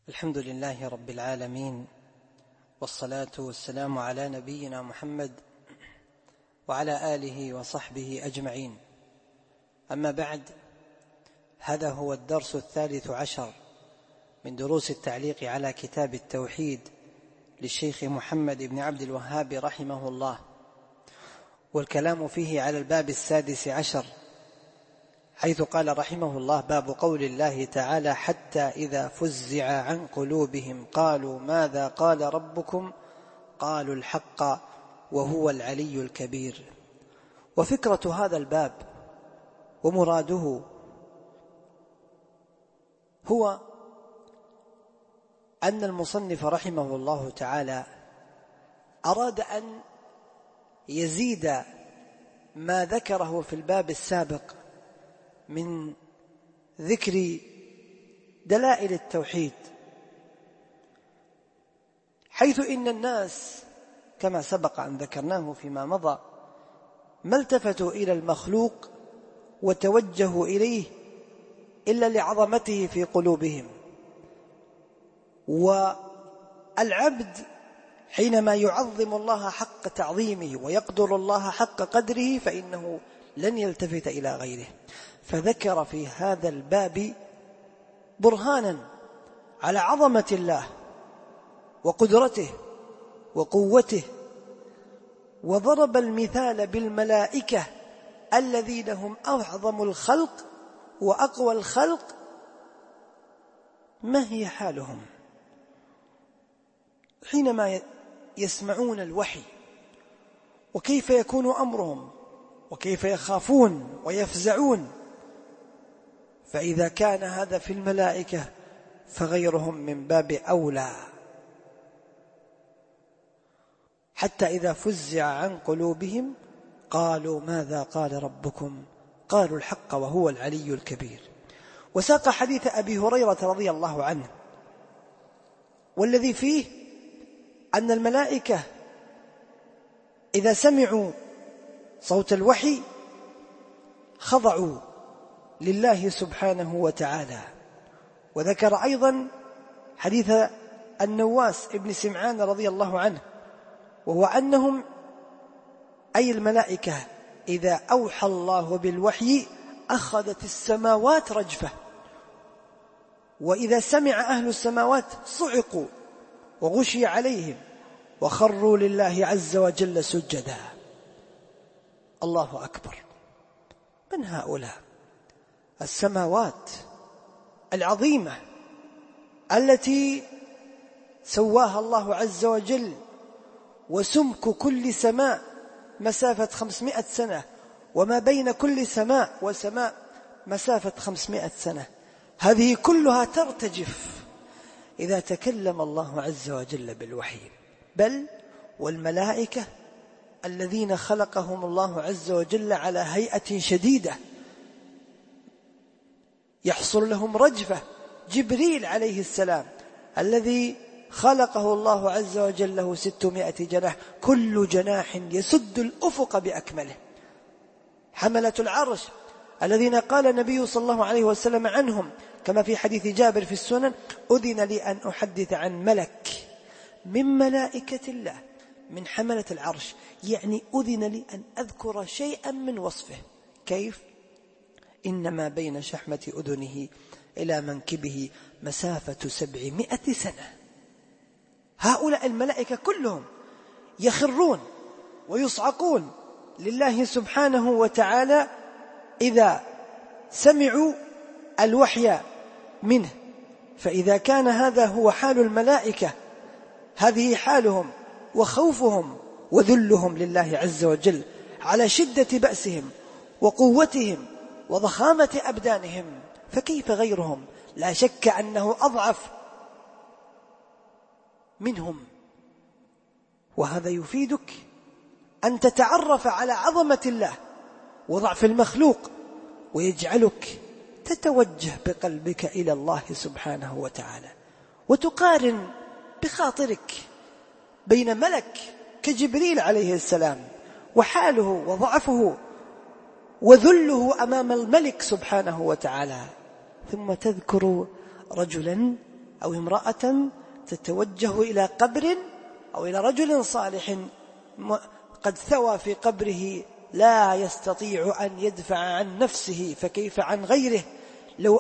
الحمد لله رب العالمين، والصلاة والسلام على نبينا محمد وعلى آله وصحبه أجمعين. أما بعد، هذا هو الدرس 13 من دروس التعليق على كتاب التوحيد للشيخ محمد بن عبد الوهاب رحمه الله، والكلام فيه على الباب 16 حيث قال رحمه الله: باب قول الله تعالى: حتى إذا فزع عن قلوبهم قالوا ماذا قال ربكم قالوا الحق وهو العلي الكبير. وفكرة هذا الباب ومراده هو أن المصنف رحمه الله تعالى أراد أن يزيد ما ذكره في الباب السابق من ذكر دلائل التوحيد، حيث إن الناس كما سبق أن ذكرناه فيما مضى ما التفتوا إلى المخلوق وتوجهوا إليه إلا لعظمته في قلوبهم. والعبد حينما يعظم الله حق تعظيمه ويقدر الله حق قدره فإنه لن يلتفت إلى غيره. فذكر في هذا الباب برهانا على عظمة الله وقدرته وقوته، وضرب المثال بالملائكة الذين هم أعظم الخلق وأقوى الخلق. ما هي حالهم حينما يسمعون الوحي، وكيف يكون أمرهم، وكيف يخافون ويفزعون؟ فإذا كان هذا في الملائكة فغيرهم من باب أولى. حتى إذا فزع عن قلوبهم قالوا ماذا قال ربكم قالوا الحق وهو العلي الكبير. وساق حديث أبي هريرة رضي الله عنه، والذي فيه أن الملائكة إذا سمعوا صوت الوحي خضعوا لله سبحانه وتعالى. وذكر أيضا حديث النواس ابن سمعان رضي الله عنه، وهو أنهم أي الملائكة إذا أوحى الله بالوحي أخذت السماوات رجفة، وإذا سمع أهل السماوات صعقوا وغشي عليهم وخروا لله عز وجل سجدا. الله أكبر! من هؤلاء السماوات العظيمة التي سواها الله عز وجل، وسمك كل سماء مسافة 500 سنة، وما بين كل سماء وسماء مسافة 500 سنة، هذه كلها ترتجف إذا تكلم الله عز وجل بالوحي. بل والملائكة الذين خلقهم الله عز وجل على هيئة شديدة يحصل لهم رجفة. جبريل عليه السلام الذي خلقه الله عز وجل له 600 جناح، كل جناح يسد الأفق بأكمله. حملة العرش الذين قال النبي صلى الله عليه وسلم عنهم كما في حديث جابر في السنن: أذن لي أن أحدث عن ملك من ملائكة الله من حملة العرش، يعني أذن لي أن أذكر شيئا من وصفه. كيف؟ إنما بين شحمة أذنه إلى منكبه مسافة 700 سنة. هؤلاء الملائكة كلهم يخرون ويصعقون لله سبحانه وتعالى إذا سمعوا الوحي منه. فإذا كان هذا هو حال الملائكة، هذه حالهم وخوفهم وذلهم لله عز وجل على شدة بأسهم وقوتهم وضخامة أبدانهم، فكيف غيرهم؟ لا شك أنه أضعف منهم. وهذا يفيدك أن تتعرف على عظمة الله وضعف المخلوق، ويجعلك تتوجه بقلبك إلى الله سبحانه وتعالى، وتقارن بخاطرك بين ملك كجبريل عليه السلام وحاله وضعفه وذله أمام الملك سبحانه وتعالى، ثم تذكر رجلا أو امرأة تتوجه إلى قبر أو إلى رجل صالح قد ثوى في قبره لا يستطيع أن يدفع عن نفسه، فكيف عن غيره؟ لو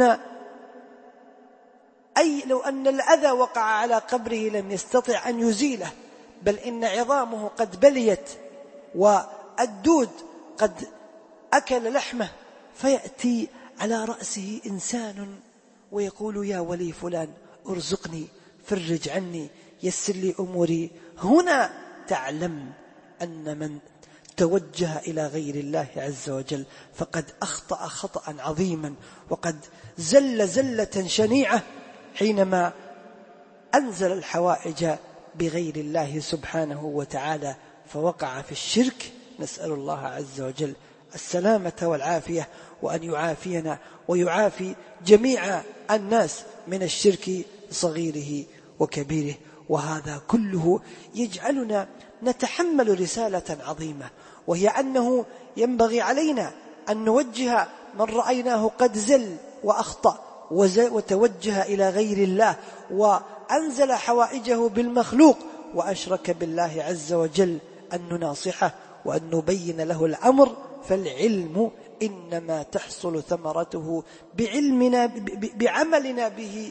أن الأذى وقع على قبره لم يستطع أن يزيله، بل إن عظامه قد بليت والدود قد أكل لحمه، فيأتي على رأسه إنسان ويقول: يا ولي فلان ارزقني، فرج عني، يسر لي أموري. هنا تعلم أن من توجه إلى غير الله عز وجل فقد أخطأ خطأ عظيما، وقد زل زلة شنيعة حينما أنزل الحوائج بغير الله سبحانه وتعالى فوقع في الشرك. نسأل الله عز وجل السلامة والعافية، وأن يعافينا ويعافي جميع الناس من الشرك صغيره وكبيره. وهذا كله يجعلنا نتحمل رسالة عظيمة، وهي أنه ينبغي علينا أن نوجه من رأيناه قد زل وأخطأ وتوجه إلى غير الله وأنزل حوائجه بالمخلوق وأشرك بالله عز وجل، أن نناصحه وأن نبين له الأمر. فالعلم إنما تحصل ثمرته بعلمنا بعملنا به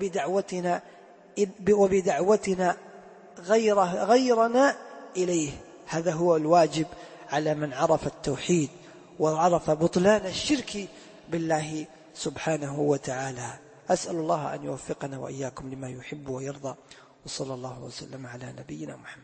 وبدعوتنا غيرنا إليه. هذا هو الواجب على من عرف التوحيد وعرف بطلان الشرك بالله سبحانه وتعالى. أسأل الله أن يوفقنا وإياكم لما يحب ويرضى، وصلى الله وسلم على نبينا محمد.